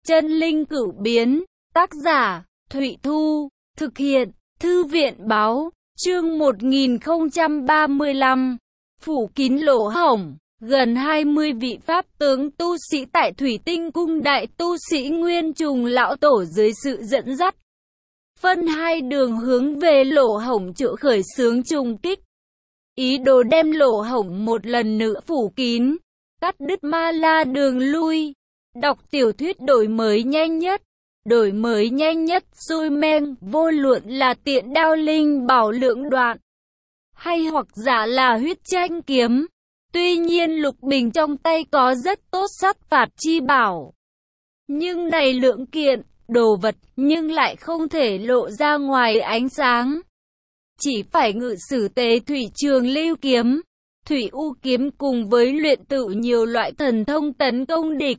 Chân linh cửu biến, tác giả, Thụy Thu, thực hiện, Thư viện báo, chương 1035, phủ kín lỗ hổng, gần 20 vị pháp tướng tu sĩ tại Thủy Tinh Cung đại tu sĩ Nguyên Trùng Lão Tổ dưới sự dẫn dắt. Phân hai đường hướng về lỗ hổng chỗ khởi xướng trùng kích. Ý đồ đem lỗ hổng một lần nữa phủ kín, cắt đứt ma la đường lui. Đọc tiểu thuyết đổi mới nhanh nhất. Đổi mới nhanh nhất xui men, vô luận là tiện đao linh bảo lượng đoạn, hay hoặc giả là huyết tranh kiếm. Tuy nhiên Lục Bình trong tay có rất tốt sát phạt chi bảo. Nhưng này lượng kiện, đồ vật, nhưng lại không thể lộ ra ngoài ánh sáng. Chỉ phải ngự sử tế thủy trường lưu kiếm, thủy u kiếm cùng với luyện tự nhiều loại thần thông tấn công địch.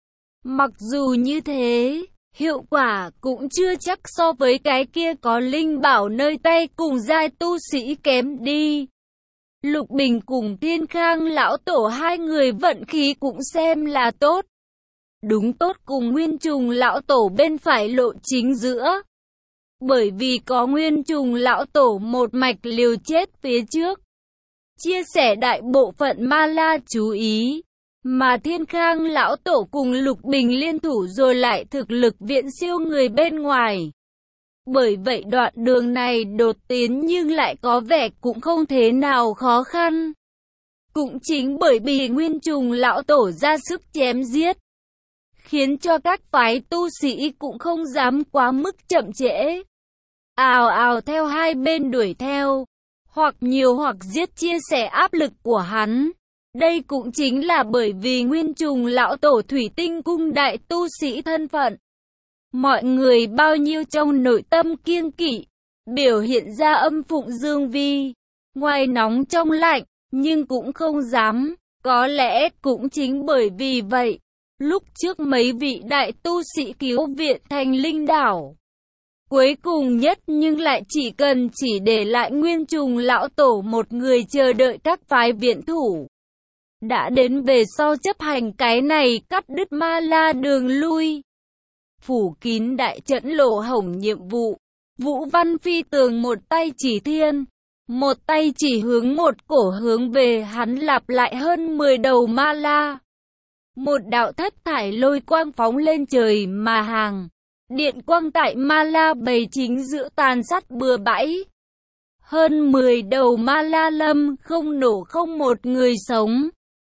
Mặc dù như thế, hiệu quả cũng chưa chắc so với cái kia có linh bảo nơi tay cùng giai tu sĩ kém đi. Lục Bình cùng Thiên Khang Lão Tổ hai người vận khí cũng xem là tốt. Đúng tốt cùng Nguyên Trùng Lão Tổ bên phải lộ chính giữa. Bởi vì có Nguyên Trùng Lão Tổ một mạch liều chết phía trước, chia sẻ đại bộ phận ma la chú ý. Mà Thiên Khang Lão Tổ cùng Lục Bình liên thủ rồi lại thực lực viễn siêu người bên ngoài. Bởi vậy đoạn đường này đột tiến nhưng lại có vẻ cũng không thế nào khó khăn. Cũng chính bởi vì Nguyên Trùng Lão Tổ ra sức chém giết, khiến cho các phái tu sĩ cũng không dám quá mức chậm trễ. Ào ào theo hai bên đuổi theo, hoặc nhiều hoặc giết chia sẻ áp lực của hắn. Đây cũng chính là bởi vì Nguyên Trùng Lão Tổ Thủy Tinh Cung đại tu sĩ thân phận. Mọi người bao nhiêu trong nội tâm kiêng kỵ, biểu hiện ra âm phụng dương vi, ngoài nóng trong lạnh, nhưng cũng không dám. Có lẽ cũng chính bởi vì vậy, lúc trước mấy vị đại tu sĩ cứu viện thành linh đảo. Cuối cùng nhất nhưng lại chỉ để lại Nguyên Trùng Lão Tổ một người chờ đợi các phái viện thủ. Đã đến về sau chấp hành cái này cắt đứt ma la đường lui, phủ kín đại trận lỗ hổng nhiệm vụ. Vũ Văn Phi Tường một tay chỉ thiên, một tay chỉ hướng một cổ hướng về hắn lặp lại hơn 10 đầu ma la. Một đạo thất thải lôi quang phóng lên trời mà hàng. Điện quang tại ma la bầy chính giữa tàn sát bừa bãi. Hơn 10 đầu ma la lâm không nổ không một người sống.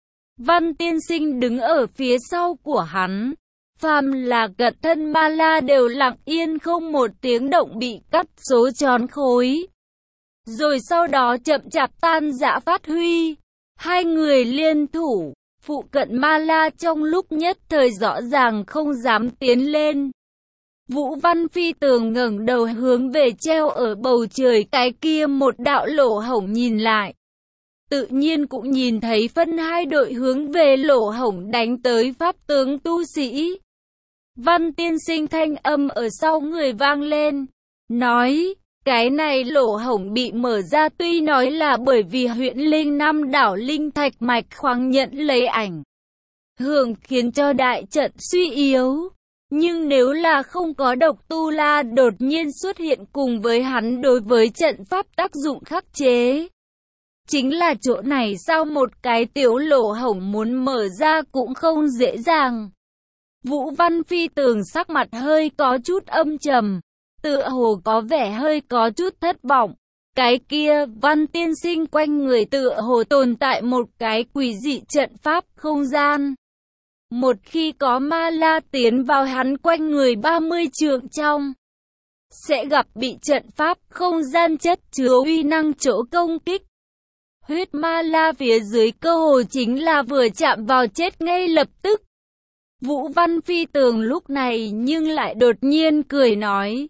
Văn Tiên Sinh đứng ở phía sau của hắn. Phàm là cận thân ma la đều lặng yên không một tiếng động bị cắt số tròn khối. Rồi sau đó chậm chạp tan rã phát huy. Hai người liên thủ, phụ cận ma la trong lúc nhất thời rõ ràng không dám tiến lên. Vũ Văn Phi Tường ngẩng đầu hướng về treo ở bầu trời cái kia một đạo lỗ hổng nhìn lại. Tự nhiên cũng nhìn thấy phân hai đội hướng về lỗ hổng đánh tới pháp tướng tu sĩ. Văn Tiên Sinh thanh âm ở sau người vang lên, nói, cái này lỗ hổng bị mở ra tuy nói là bởi vì huyện Linh Nam đảo Linh Thạch Mạch khoáng nhận lấy ảnh hưởng khiến cho đại trận suy yếu. Nhưng nếu là không có độc tu la đột nhiên xuất hiện cùng với hắn đối với trận pháp tác dụng khắc chế. Chính là chỗ này sao một cái tiểu lỗ hổng muốn mở ra cũng không dễ dàng. Vũ Văn Phi Tường sắc mặt hơi có chút âm trầm, tựa hồ có vẻ hơi có chút thất vọng. Cái kia, Văn Tiên Sinh quanh người tựa hồ tồn tại một cái quỷ dị trận pháp không gian. Một khi có ma la tiến vào hắn quanh người 30 trượng trong, sẽ gặp bị trận pháp không gian chất chứa uy năng chỗ công kích. Huyết ma la phía dưới cơ hồ chính là vừa chạm vào chết ngay lập tức. Vũ Văn Phi Tường lúc này nhưng lại đột nhiên cười nói,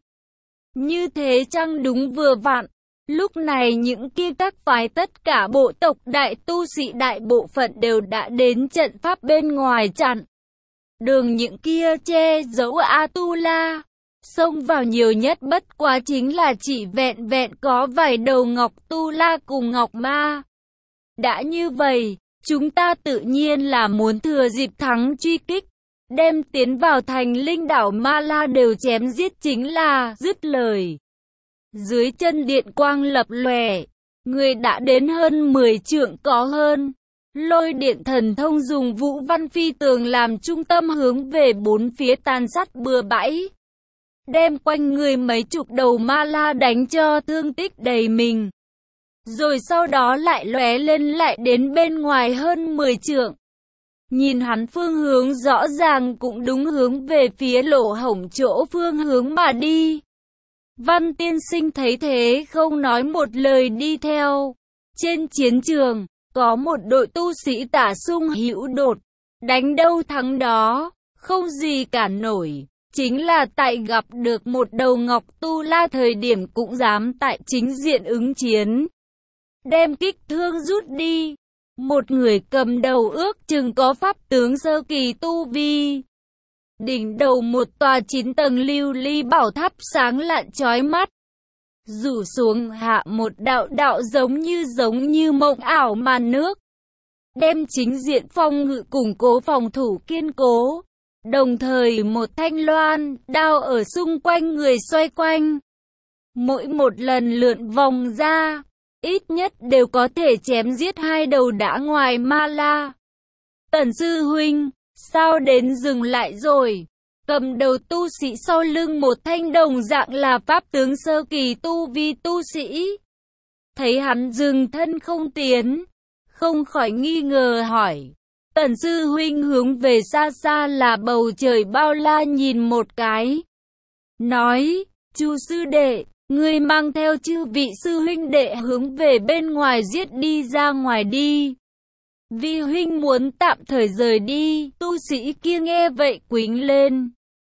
như thế chăng đúng vừa vặn. Lúc này những kia các phái tất cả bộ tộc đại tu sĩ đại bộ phận đều đã đến trận pháp bên ngoài chặn đường, những kia che giấu A-tu-la. Xông vào nhiều nhất bất quá chính là chỉ vẹn vẹn có vài đầu ngọc tu la cùng ngọc ma. Đã như vậy, chúng ta tự nhiên là muốn thừa dịp thắng truy kích, đem tiến vào thành linh đảo Ma La đều chém giết chính là dứt lời. Dưới chân điện quang lập lòe, người đã đến hơn 10 trượng có hơn. Lôi điện thần thông dùng Vũ Văn Phi Tường làm trung tâm hướng về bốn phía tàn sát bừa bãi, đem quanh người mấy chục đầu ma la đánh cho thương tích đầy mình. Rồi sau đó lại lóe lên lại đến bên ngoài hơn 10 trượng. Nhìn hắn phương hướng rõ ràng cũng đúng hướng về phía lỗ hổng chỗ phương hướng mà đi. Văn tiên sinh thấy thế không nói một lời đi theo. Trên chiến trường, có một đội tu sĩ tả sung hữu đột, đánh đâu thắng đó, không gì cản nổi. Chính là tại gặp được một đầu ngọc tu la thời điểm cũng dám tại chính diện ứng chiến. Đem kích thương rút đi. Một người cầm đầu ước chừng có pháp tướng sơ kỳ tu vi. Đỉnh đầu một tòa 9 tầng lưu ly bảo tháp sáng lạn chói mắt. Rủ xuống hạ một đạo đạo giống như mộng ảo màn nước. Đem chính diện phòng ngự củng cố phòng thủ kiên cố. Đồng thời một thanh loan, đao ở xung quanh người xoay quanh. Mỗi một lần lượn vòng ra, ít nhất đều có thể chém giết 2 đầu đã ngoài ma la. Tần sư huynh, sao đến dừng lại rồi? Cầm đầu tu sĩ sau lưng một thanh đồng dạng là pháp tướng sơ kỳ tu vi tu sĩ. Thấy hắn dừng thân không tiến, không khỏi nghi ngờ hỏi. Tần sư huynh hướng về xa xa là bầu trời bao la nhìn một cái. Nói, Chu sư đệ, ngươi mang theo chư vị sư huynh đệ hướng về bên ngoài giết đi ra ngoài đi. Vi huynh muốn tạm thời rời đi, tu sĩ kia nghe vậy quýnh lên.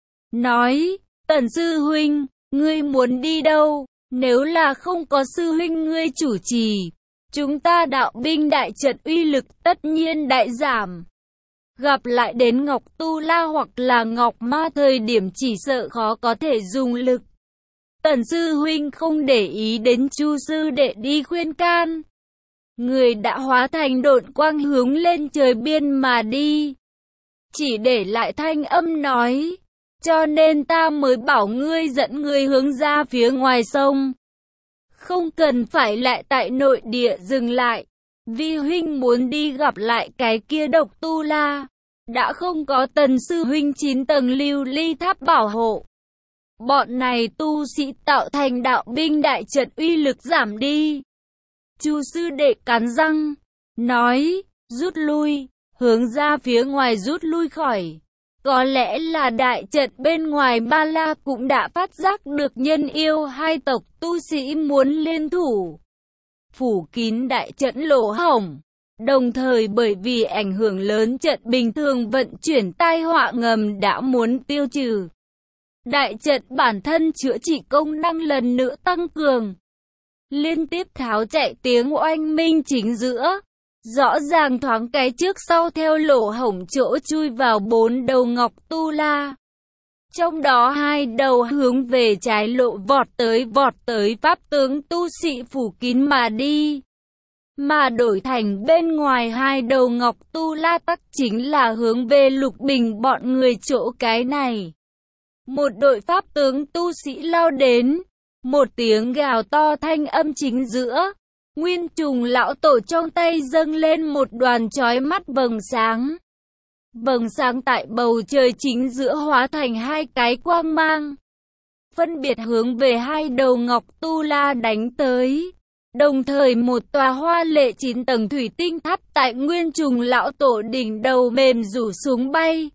Nói, Tần sư huynh, ngươi muốn đi đâu? Nếu là không có sư huynh ngươi chủ trì, chúng ta đạo binh đại trận uy lực tất nhiên đại giảm. Gặp lại đến Ngọc Tu La hoặc là Ngọc Ma thời điểm chỉ sợ khó có thể dùng lực. Tần sư huynh không để ý đến Chu sư đệ đi khuyên can. Người đã hóa thành độn quang hướng lên trời biên mà đi. Chỉ để lại thanh âm nói. Cho nên ta mới bảo ngươi dẫn người hướng ra phía ngoài sông. Không cần phải lại tại nội địa dừng lại. Vi huynh muốn đi gặp lại cái kia độc tu la. Đã không có Tần sư huynh 9 tầng lưu ly tháp bảo hộ. Bọn này tu sĩ tạo thành đạo binh đại trận uy lực giảm đi. Chu sư đệ cắn răng, nói, rút lui, hướng ra phía ngoài rút lui khỏi. Có lẽ là đại trận bên ngoài Ba La cũng đã phát giác được nhân yêu hai tộc tu sĩ muốn liên thủ. Phủ kín đại trận lỗ hổng, đồng thời bởi vì ảnh hưởng lớn trận bình thường vận chuyển tai họa ngầm đã muốn tiêu trừ. Đại trận bản thân chữa trị công năng lần nữa tăng cường. Liên tiếp tháo chạy tiếng oanh minh chính giữa. Rõ ràng thoáng cái trước sau theo lỗ hổng chỗ chui vào 4 đầu ngọc tu la. Trong đó 2 đầu hướng về trái lộ vọt tới pháp tướng tu sĩ phủ kín mà đi. Mà đổi thành bên ngoài 2 đầu ngọc tu la tắc chính là hướng về Lục Bình bọn người chỗ cái này. Một đội pháp tướng tu sĩ lao đến, một tiếng gào to thanh âm chính giữa. Nguyên Trùng lão tổ trong tay dâng lên một đoàn chói mắt vầng sáng. Vầng sáng tại bầu trời chính giữa hóa thành 2 cái quang mang. Phân biệt hướng về 2 đầu ngọc tu la đánh tới. Đồng thời một tòa hoa lệ 9 tầng thủy tinh tháp tại Nguyên Trùng lão tổ đỉnh đầu mềm rủ xuống bay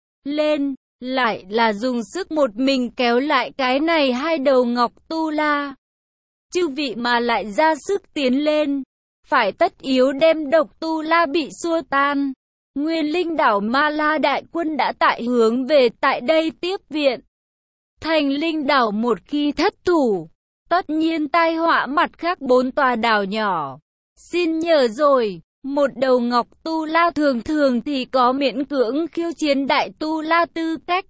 lên. Lại là dùng sức một mình kéo lại cái này 2 đầu ngọc tu la. Chư vị mà lại ra sức tiến lên, phải tất yếu đem độc tu la bị xua tan. Nguyên linh đảo Ma La đại quân đã tại hướng về tại đây tiếp viện. Thành linh đảo một khi thất thủ, tất nhiên tai họa mặt khác 4 tòa đảo nhỏ. Xin nhờ rồi, một đầu ngọc tu la thường thì có miễn cưỡng khiêu chiến đại tu la tư cách.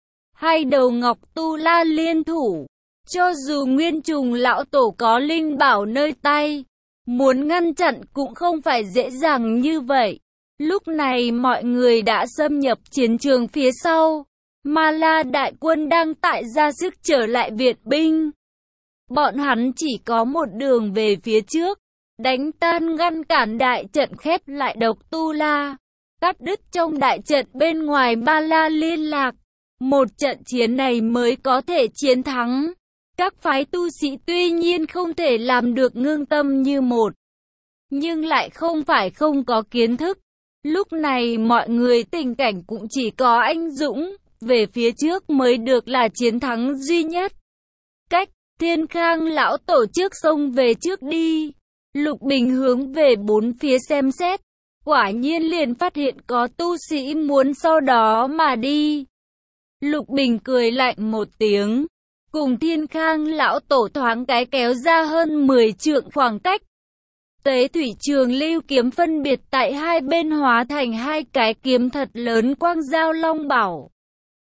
2 đầu ngọc tu la liên thủ. Cho dù Nguyên Trùng lão tổ có linh bảo nơi tay, muốn ngăn chặn cũng không phải dễ dàng như vậy. Lúc này mọi người đã xâm nhập chiến trường phía sau. Ma La đại quân đang tại ra sức trở lại viện binh. Bọn hắn chỉ có một đường về phía trước, đánh tan ngăn cản đại trận khép lại Độc Tu La, cắt đứt trong đại trận bên ngoài Ma La liên lạc. Một trận chiến này mới có thể chiến thắng. Các phái tu sĩ tuy nhiên không thể làm được ngưng tâm như một, nhưng lại không phải không có kiến thức. Lúc này mọi người tình cảnh cũng chỉ có anh dũng về phía trước mới được là chiến thắng duy nhất. Cách Thiên Khang lão tổ trước xông về trước đi. Lục Bình hướng về bốn phía xem xét, quả nhiên liền phát hiện có tu sĩ muốn sau đó mà đi. Lục Bình cười lạnh một tiếng, cùng Thiên Khang lão tổ thoáng cái kéo ra hơn 10 trượng khoảng cách. Tế thủy trường lưu kiếm phân biệt tại hai bên hóa thành hai cái kiếm thật lớn quang giao long bảo.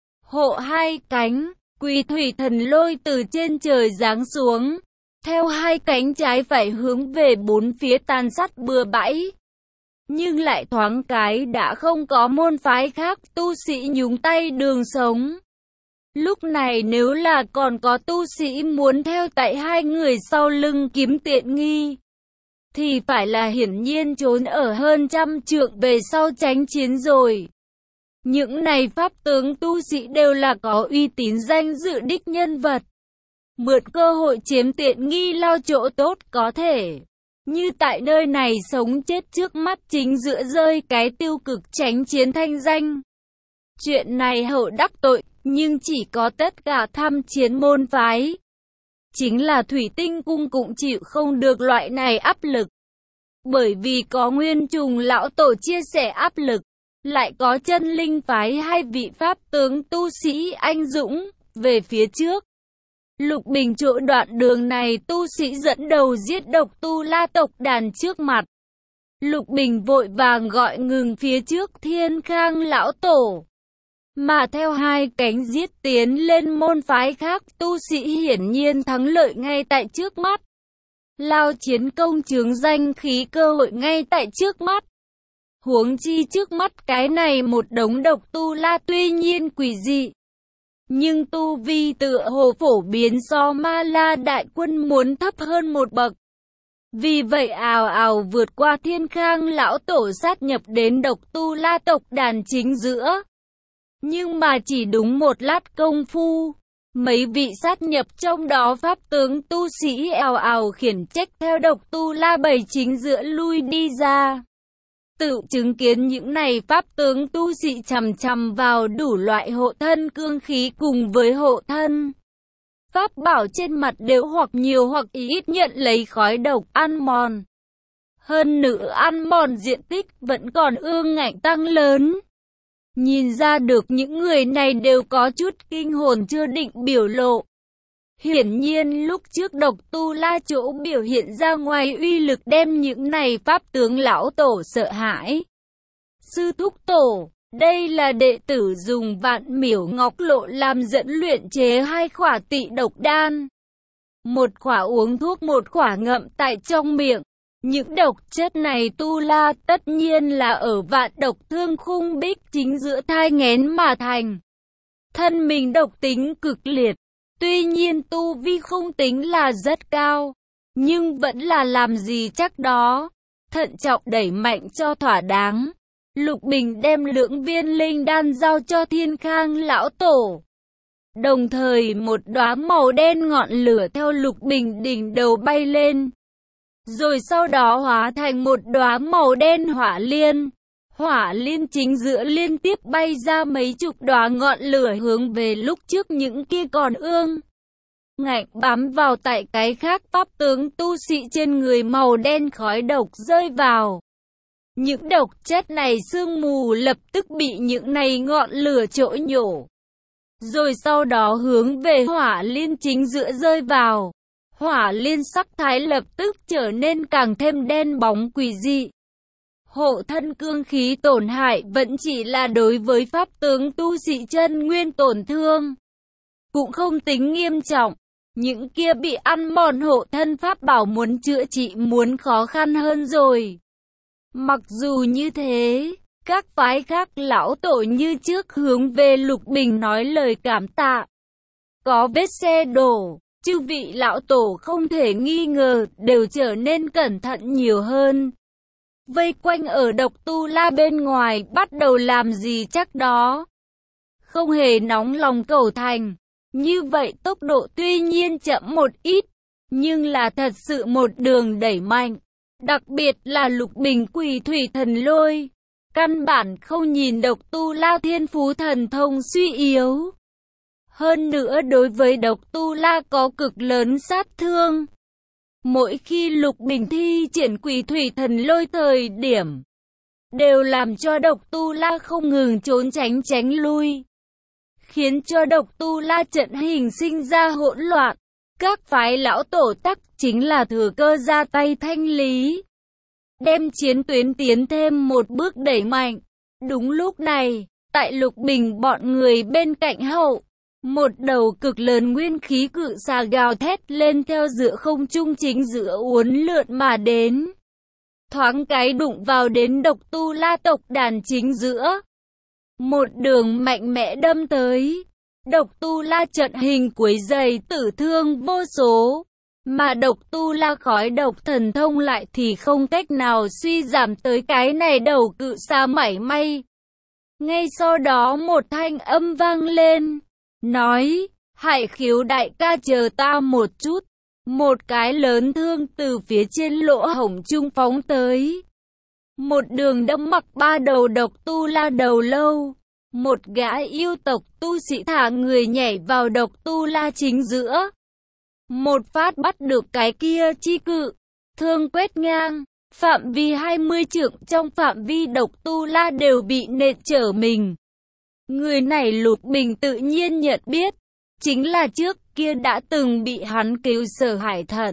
Hộ hai cánh, Quỳ thủy thần lôi từ trên trời giáng xuống, theo hai cánh trái phải hướng về bốn phía tàn sát bừa bãi. Nhưng lại thoáng cái đã không có môn phái khác tu sĩ nhúng tay đường sống. Lúc này nếu là còn có tu sĩ muốn theo tại hai người sau lưng kiếm tiện nghi, thì phải là hiển nhiên trốn ở hơn trăm trượng về sau tránh chiến rồi. Những này pháp tướng tu sĩ đều là có uy tín danh dự đích nhân vật. Mượn cơ hội chiếm tiện nghi lao chỗ tốt có thể. Như tại nơi này sống chết trước mắt chính giữa rơi cái tiêu cực tránh chiến thanh danh. Chuyện này hậu đắc tội, nhưng chỉ có tất cả tham chiến môn phái. Chính là Thủy Tinh Cung cũng chịu không được loại này áp lực. Bởi vì có Nguyên Trùng lão tổ chia sẻ áp lực, lại có Chân Linh phái hai vị pháp tướng tu sĩ anh dũng về phía trước. Lục Bình chỗ đoạn đường này tu sĩ dẫn đầu giết Độc Tu La tộc đàn trước mặt. Lục Bình vội vàng gọi ngừng phía trước Thiên Khang lão tổ, mà theo hai cánh giết tiến lên môn phái khác. Tu sĩ hiển nhiên thắng lợi ngay tại trước mắt. Lao chiến công chướng danh khí cơ hội ngay tại trước mắt. Huống chi trước mắt cái này một đống Độc Tu La tuy nhiên quỷ dị, nhưng tu vi tựa hồ phổ biến so Ma La đại quân muốn thấp hơn một bậc. Vì vậy ào ào vượt qua Thiên Khang lão tổ sát nhập đến Độc Tu La tộc đàn chính giữa. Nhưng mà chỉ đúng một lát công phu, mấy vị sát nhập trong đó pháp tướng tu sĩ ào ào khiển trách theo Độc Tu La bầy chính giữa lui đi ra. Tự chứng kiến những này pháp tướng tu sĩ chằm chằm vào đủ loại hộ thân cương khí cùng với hộ thân pháp bảo trên mặt đều hoặc nhiều hoặc ít nhận lấy khói độc ăn mòn. Hơn nữa ăn mòn diện tích vẫn còn ương ngạnh tăng lớn. Nhìn ra được những người này đều có chút kinh hồn chưa định biểu lộ. Hiển nhiên lúc trước Độc Tu La chỗ biểu hiện ra ngoài uy lực đem những này pháp tướng lão tổ sợ hãi. Sư thúc tổ, đây là đệ tử dùng Vạn Miểu Ngọc Lộ làm dẫn luyện chế hai khỏa tị độc đan. Một khỏa uống thuốc, một khỏa ngậm tại trong miệng. Những độc chất này Tu La tất nhiên là ở Vạn Độc Thương Khung Bích chính giữa thai nghén mà thành. Thân mình độc tính cực liệt. Tuy nhiên tu vi không tính là rất cao, nhưng vẫn là làm gì chắc đó. Thận trọng đẩy mạnh cho thỏa đáng. Lục Bình đem lưỡng viên linh đan giao cho Thiên Khang lão tổ. Đồng thời một đóa màu đen ngọn lửa theo Lục Bình đỉnh đầu bay lên. Rồi sau đó hóa thành một đóa màu đen hỏa liên. Hỏa liên chính giữa liên tiếp bay ra mấy chục đóa ngọn lửa hướng về lúc trước những kia còn ương ngạnh bám vào tại cái khác pháp tướng tu sĩ trên người màu đen khói độc rơi vào. Những độc chất này sương mù lập tức bị những này ngọn lửa trỗ nhổ. Rồi sau đó hướng về hỏa liên chính giữa rơi vào. Hỏa liên sắc thái lập tức trở nên càng thêm đen bóng quỷ dị. Hộ thân cương khí tổn hại vẫn chỉ là đối với pháp tướng tu sĩ chân nguyên tổn thương, cũng không tính nghiêm trọng. Những kia bị ăn mòn hộ thân pháp bảo muốn chữa trị muốn khó khăn hơn rồi. Mặc dù như thế, Các phái khác lão tổ như trước hướng về Lục Bình nói lời cảm tạ. Có vết xe đổ, chư vị lão tổ không thể nghi ngờ đều trở nên cẩn thận nhiều hơn. Vây quanh ở Độc Tu La bên ngoài bắt đầu làm gì chắc đó. Không hề nóng lòng cầu thành. Như vậy tốc độ tuy nhiên chậm một ít, nhưng là thật sự một đường đẩy mạnh. Đặc biệt là Lục Bình Quỷ Thủy Thần Lôi. Căn bản không nhìn Độc Tu La thiên phú thần thông suy yếu. Hơn nữa đối với Độc Tu La có cực lớn sát thương. Mỗi khi Lục Bình thi triển Quỷ Thủy Thần Lôi thời điểm, đều làm cho Độc Tu La không ngừng trốn tránh lui, khiến cho Độc Tu La trận hình sinh ra hỗn loạn. Các phái lão tổ tắc chính là thừa cơ ra tay thanh lý, đem chiến tuyến tiến thêm một bước đẩy mạnh. Đúng lúc này, tại Lục Bình bọn người bên cạnh hậu, một đầu cực lớn nguyên khí cự xà gào thét lên theo giữa không trung chính giữa uốn lượn mà đến. Thoáng cái đụng vào đến Độc Tu La tộc đàn chính giữa. Một đường mạnh mẽ đâm tới. Độc Tu La trận hình quấy dày tử thương vô số. Mà Độc Tu La khói độc thần thông lại thì không cách nào suy giảm tới cái này đầu cự xà mảy may. Ngay sau đó một thanh âm vang lên. Nói, Hải Khiếu đại ca chờ ta một chút. Một cái lớn thương từ phía trên lỗ hổng trung phóng tới. Một đường đâm mặc ba đầu Độc Tu La đầu lâu. Một gã yêu tộc tu sĩ thả người nhảy vào Độc Tu La chính giữa. Một phát bắt được cái kia chi cự. Thương quét ngang. Phạm vi 20 trượng trong phạm vi Độc Tu La đều bị nện trở mình. Người này Lục Bình tự nhiên nhận biết. Chính là trước kia đã từng bị hắn cứu Sở Hải Thận.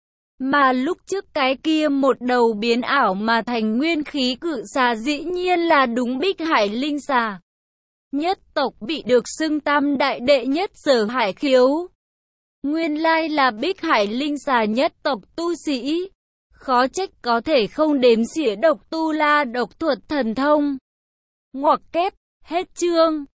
Mà lúc trước cái kia một đầu biến ảo mà thành nguyên khí cự xà dĩ nhiên là đúng Bích Hải Linh xà. Nhất tộc bị được xưng tam đại đệ nhất Sở Hải Khiếu. Nguyên lai là Bích Hải Linh xà nhất tộc tu sĩ. Khó trách có thể không đếm xỉa Độc Tu La độc thuật thần thông. Ngoặc kép, hết chương.